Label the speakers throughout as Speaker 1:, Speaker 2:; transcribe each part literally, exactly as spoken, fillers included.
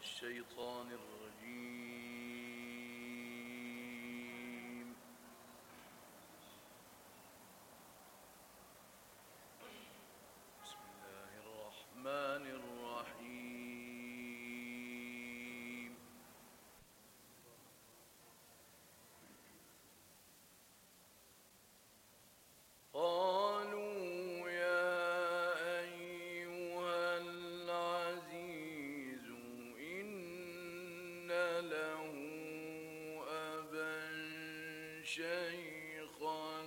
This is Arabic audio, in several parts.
Speaker 1: الشيطان الرجيم. بسم الله الرحمن الرحيم. قالوا يا أيها العزيز إن له أبا شيخا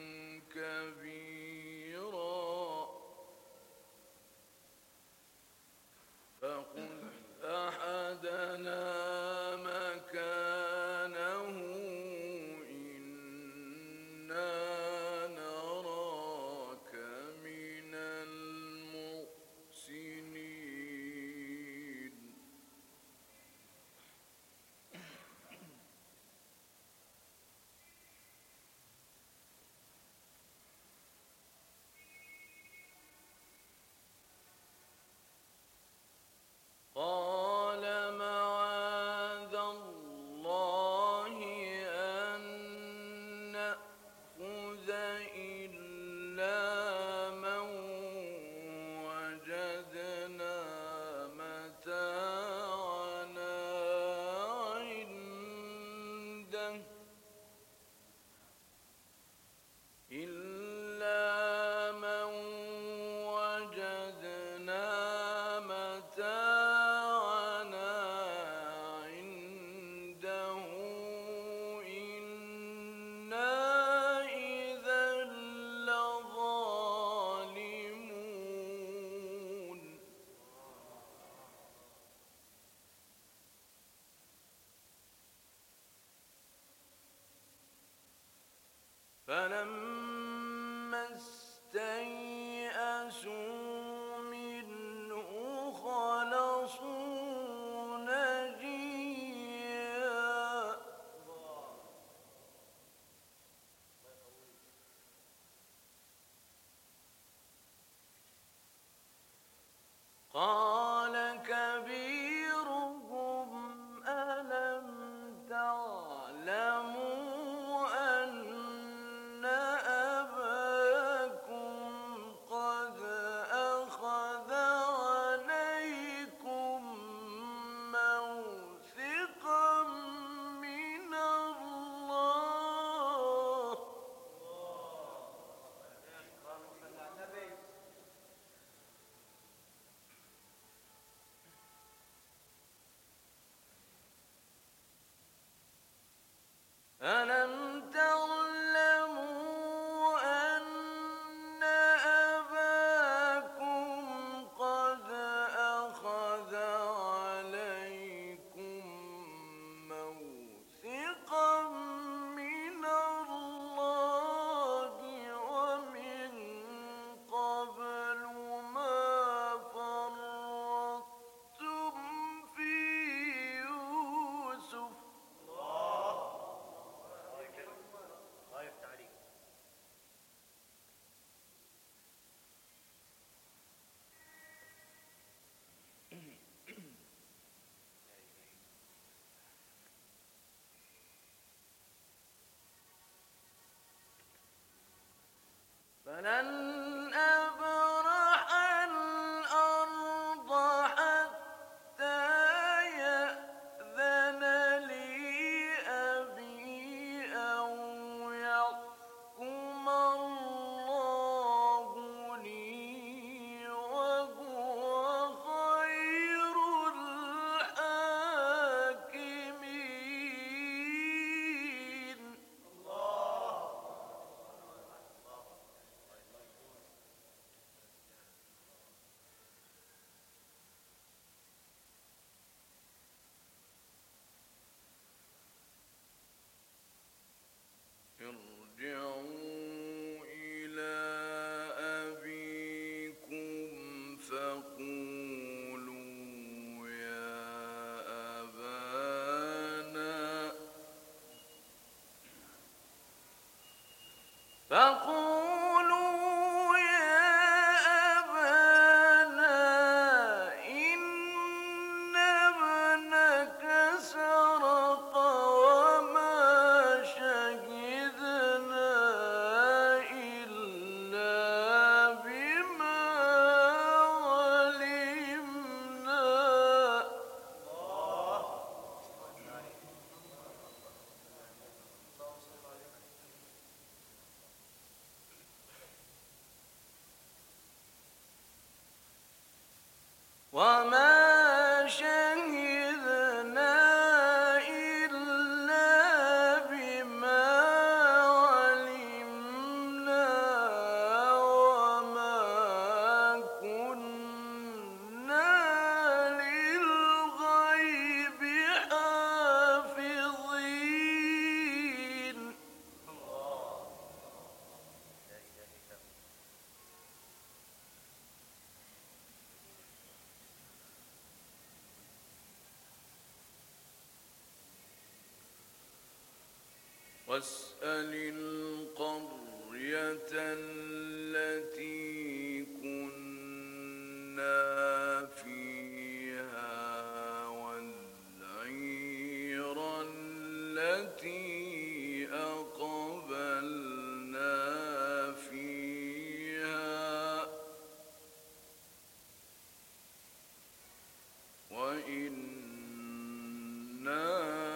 Speaker 1: كبيرا فخذ أحدنا مكانه إنا نراك من المحسنين. قال معاذ الله أن نأخذ إلا من وجدنا متاعنا عنده إلا من وجدنا متاعنا عنده إنا إذا لظالمون. فلما استيئسوا منه خلصوا نجيا قال كبيرهم ألم تعلموا أن أباكم قد أخذ عليكم موثقا من الله ألم تعلموا أن أباكم قد أخذ عليكم موثقا من الله ومن قبل ما فرطتم في يوسف فلن أبرح الأرض حتى يأذن لي أبي أو يحكم الله لي وهو خير الحاكمين. وما شهدنا إلا بما علمنا وما كنا للغيب حافظين. واسأل القرية التي كنا فيها والعير التي أقبلنا فيها وإنا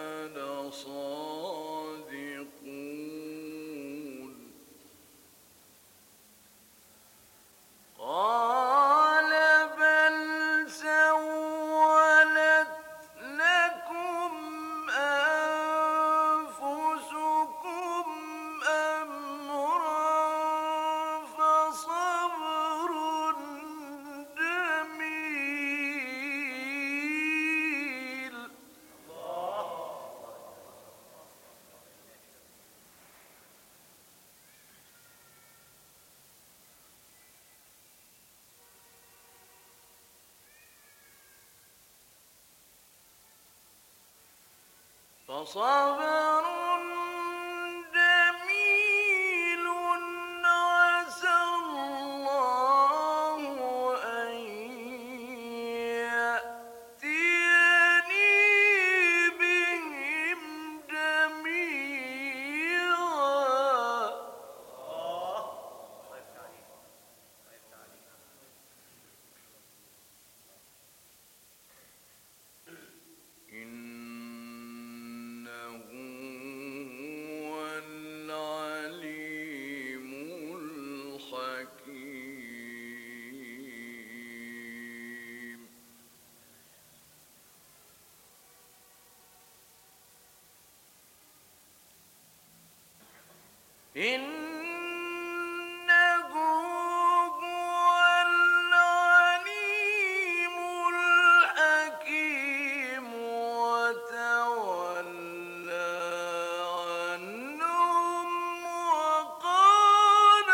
Speaker 1: لصادقون. قال بل سولت لكم أنفسكم أمرا فصبر جميل. فصبر جميل عسى الله أن يأتيني بهم جميعا. إنه هو العليم الحكيم. إنه هو العليم الحكيم. وتولى عنهم وقال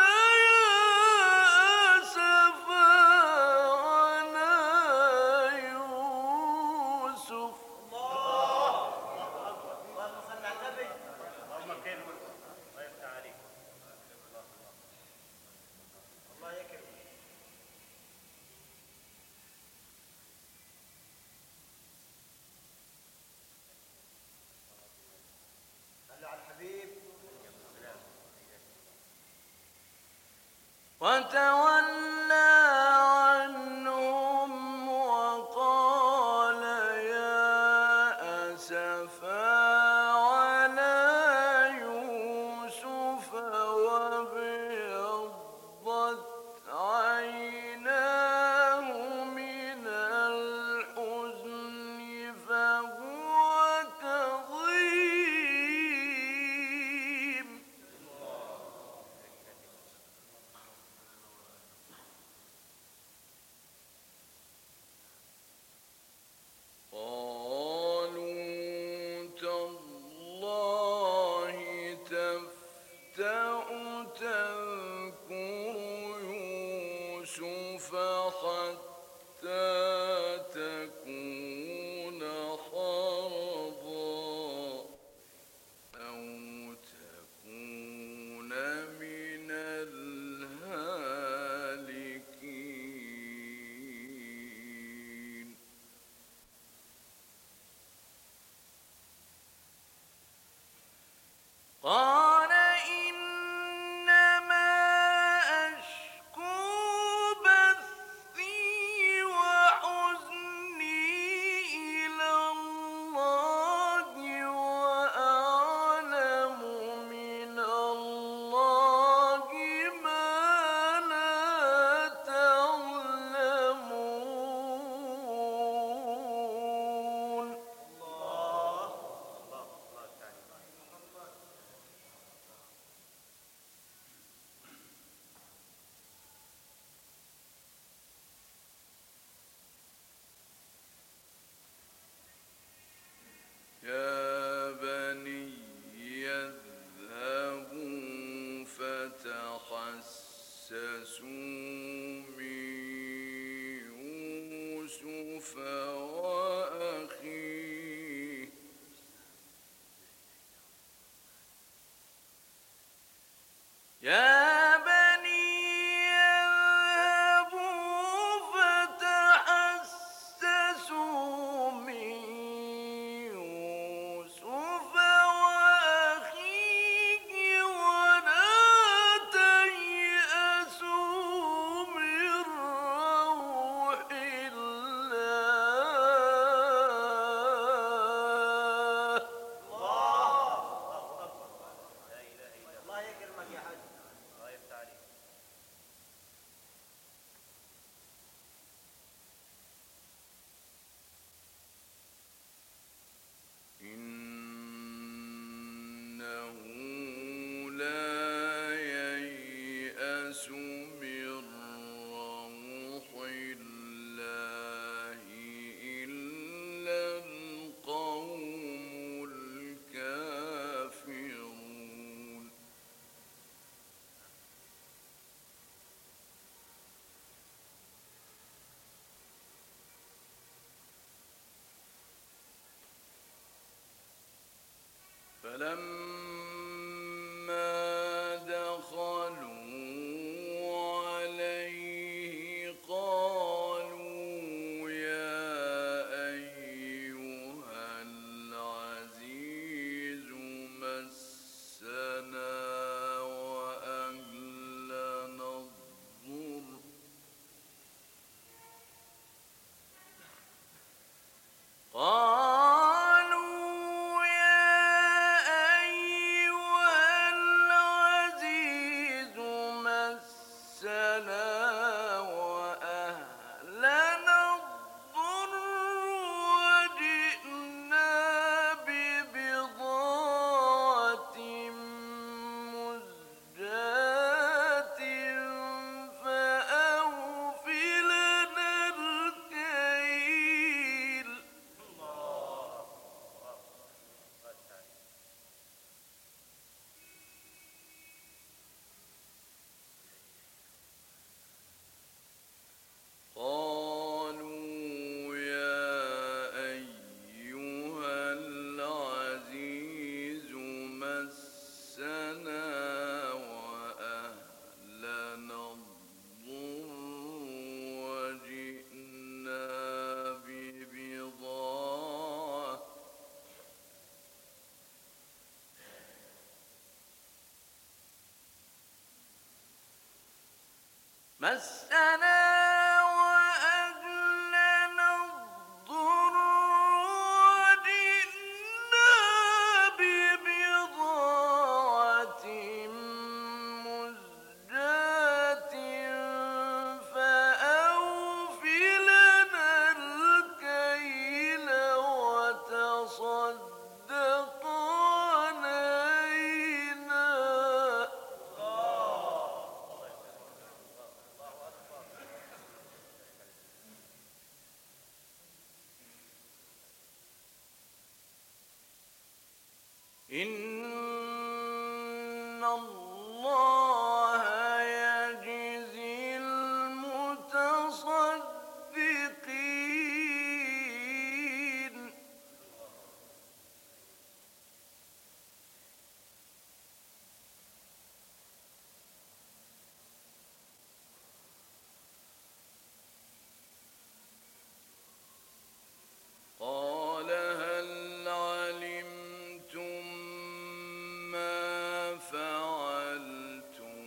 Speaker 1: يا أسفا على يوسف. وتولى عنهم وقال يا أسفا على يوسف وابيضت عيناه من الحزن فهو كظيم. قالوا تالله تفتأ تذكر يوسف حتى تكون حرضا أو تكون من الهالكين. قال إنما أشكو بثي وحزني وأخيه يا بني اذهبوا فتحسسوا من يوسف وأخيه ولا تيأسوا من روح الله. إنه لا ييأس من روح الله إلا القوم الكافرون. فلما دخلوا عليه قالوا يا أيها العزيز مسنا وأهلنا الضر قالوا يا أيها العزيز مسنا وأهلنا الضر وجئنا ببضاعة مزجاة فأوف لنا الكيل. قالوا يا أيها العزيز مسنا وأهلنا الضر وجئنا ببضاعة مسنا وأهلنا الضر وجئنا ببضاعة مزجاة فأوف لنا الكيل وتصدق علينا. إن الله يجزي المتصدقين. قال هل علمتم ما فعلتم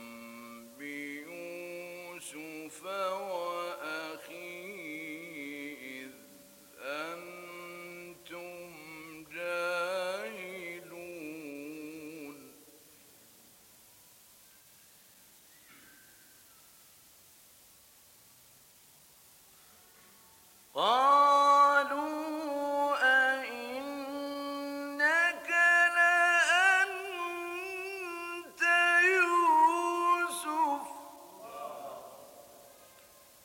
Speaker 1: بيوسف وأخيه إذ أنتم جاهلون. قالوا أئنك لأنت يوسف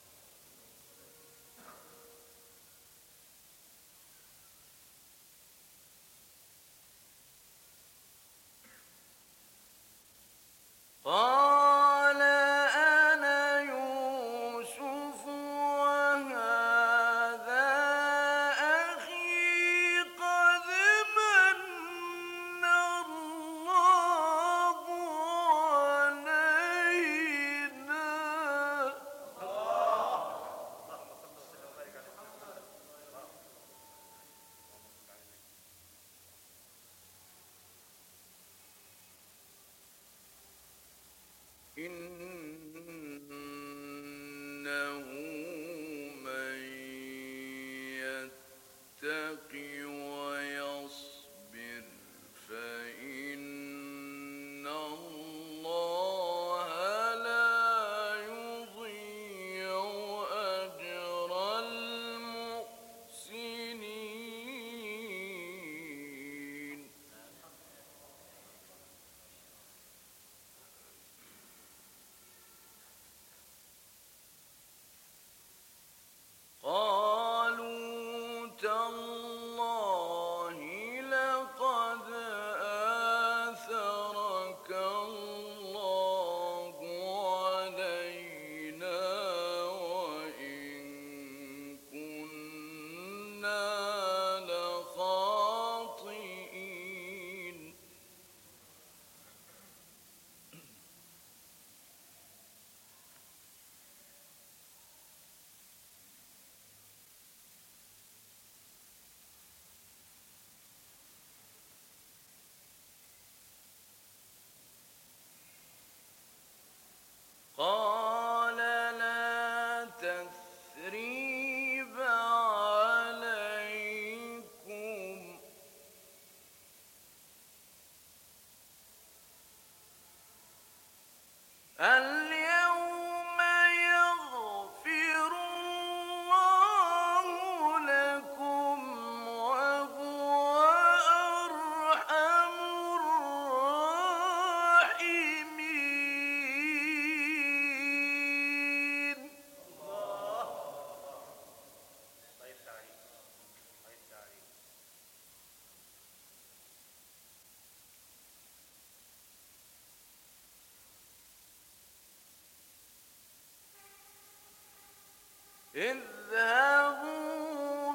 Speaker 1: اذهبوا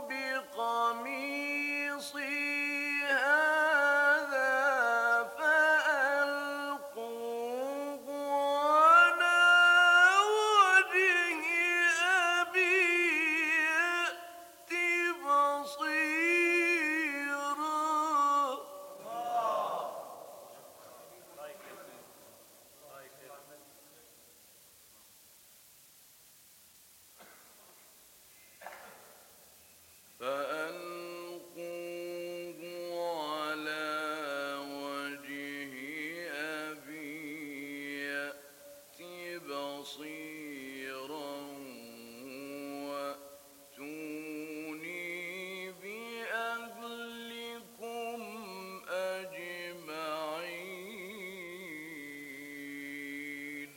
Speaker 1: بقميصي هذا فألقوه على وجه أبي يأت بصيرا. فألقوه على وجه أبي يأت بصيرا وأتوني بأهلكم أجمعين.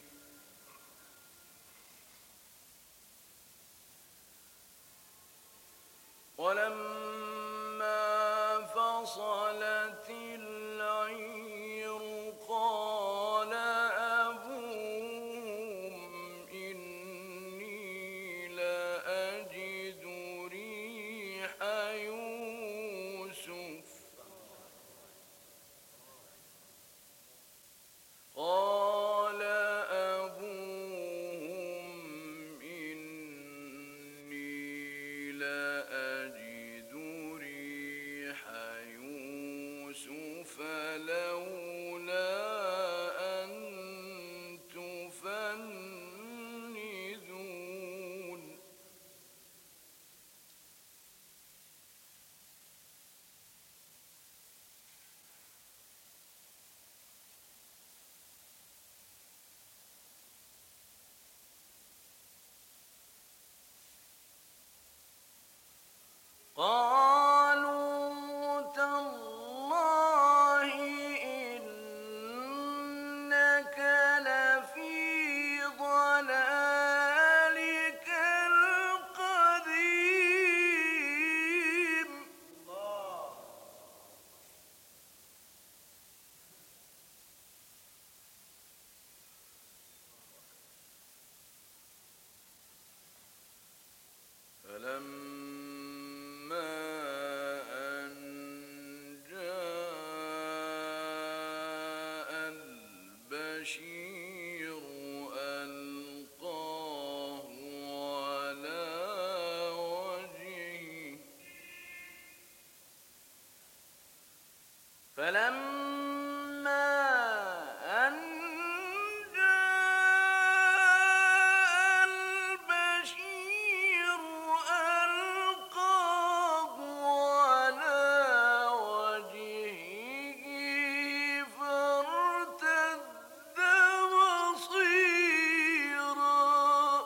Speaker 1: ولما فصلت العير قال أبوهم إني لأجد ريح يوسف قال أبوهم إني لأجد ريح يوسف لولا أن تفندون. قالوا تالله إنك لفي ضلالك القديم. فلما أن جاء البشير ألقاه على وجهه فلما أن جاء البشير ألقاه على وجهه فارتد بصيرا.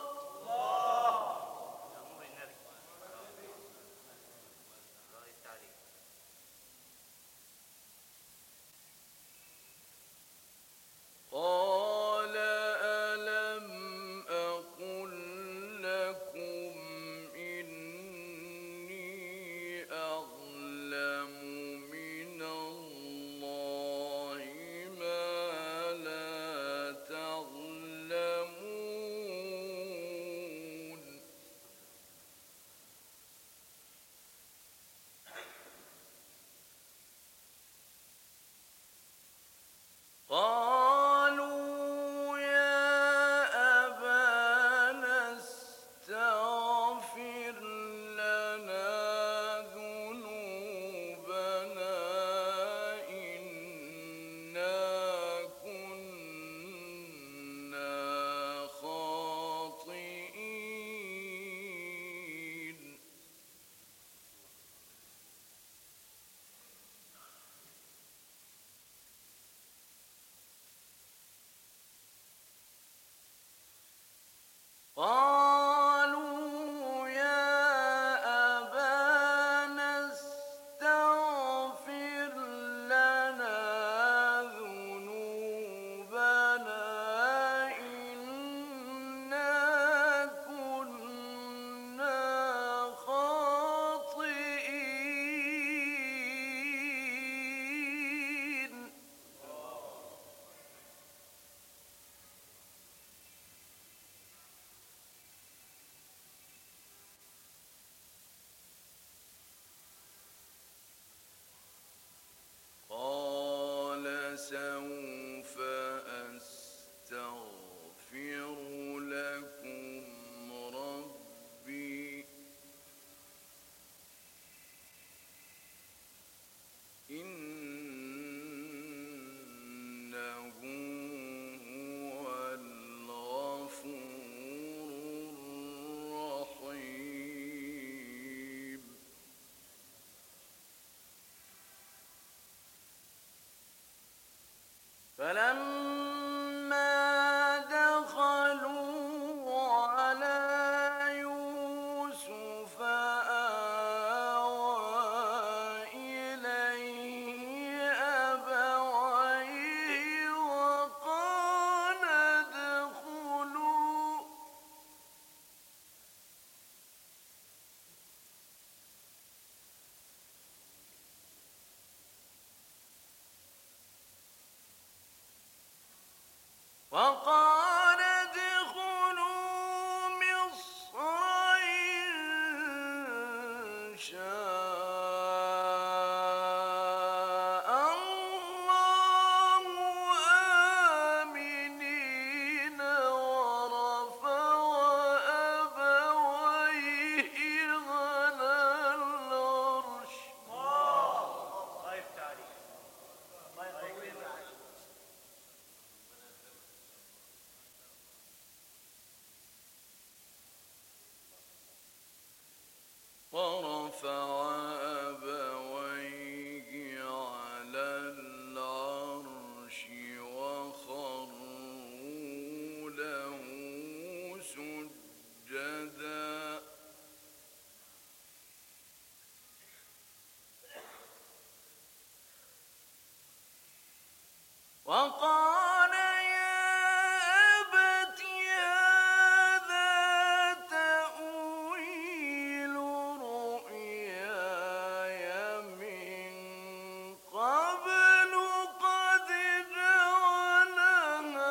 Speaker 1: قال ألم أقل لكم إني أعلم من الله ما لا تعلمون. قالوا يا أبانا استغفر وقال ادخلوا مصر إن شاء الله آمنين ورفع أبويه على العرش ورفع أبويه على العرش وخروا له سجدا وقال يا أبت هذا تأويل رؤياي من قبل قد جعلها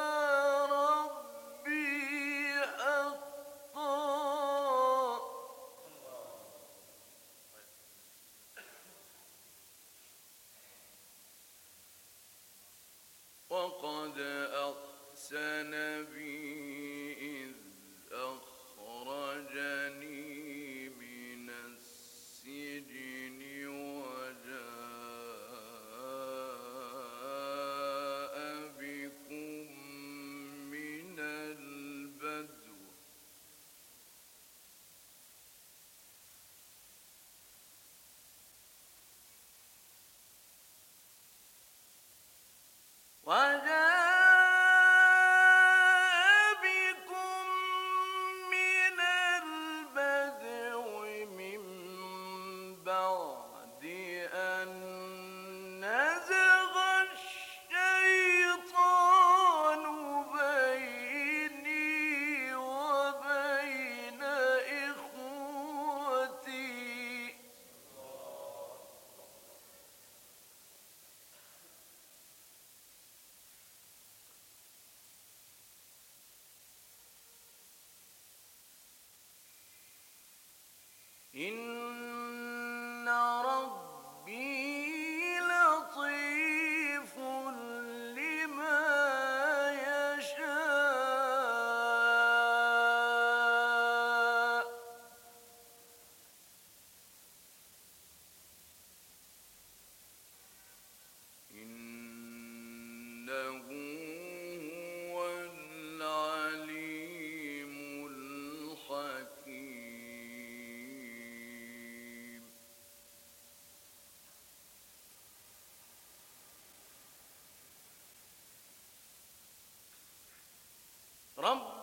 Speaker 1: ربي حقا وقد أحسن بي إذ أخرجني من السجن وجاء بكم من البدو وجاء بكم من البدو من بعد أن نزغ الشيطان بيني وبين إخوتي إن ربي لطيف لما يشاء إنه هو العليم الحكيم رب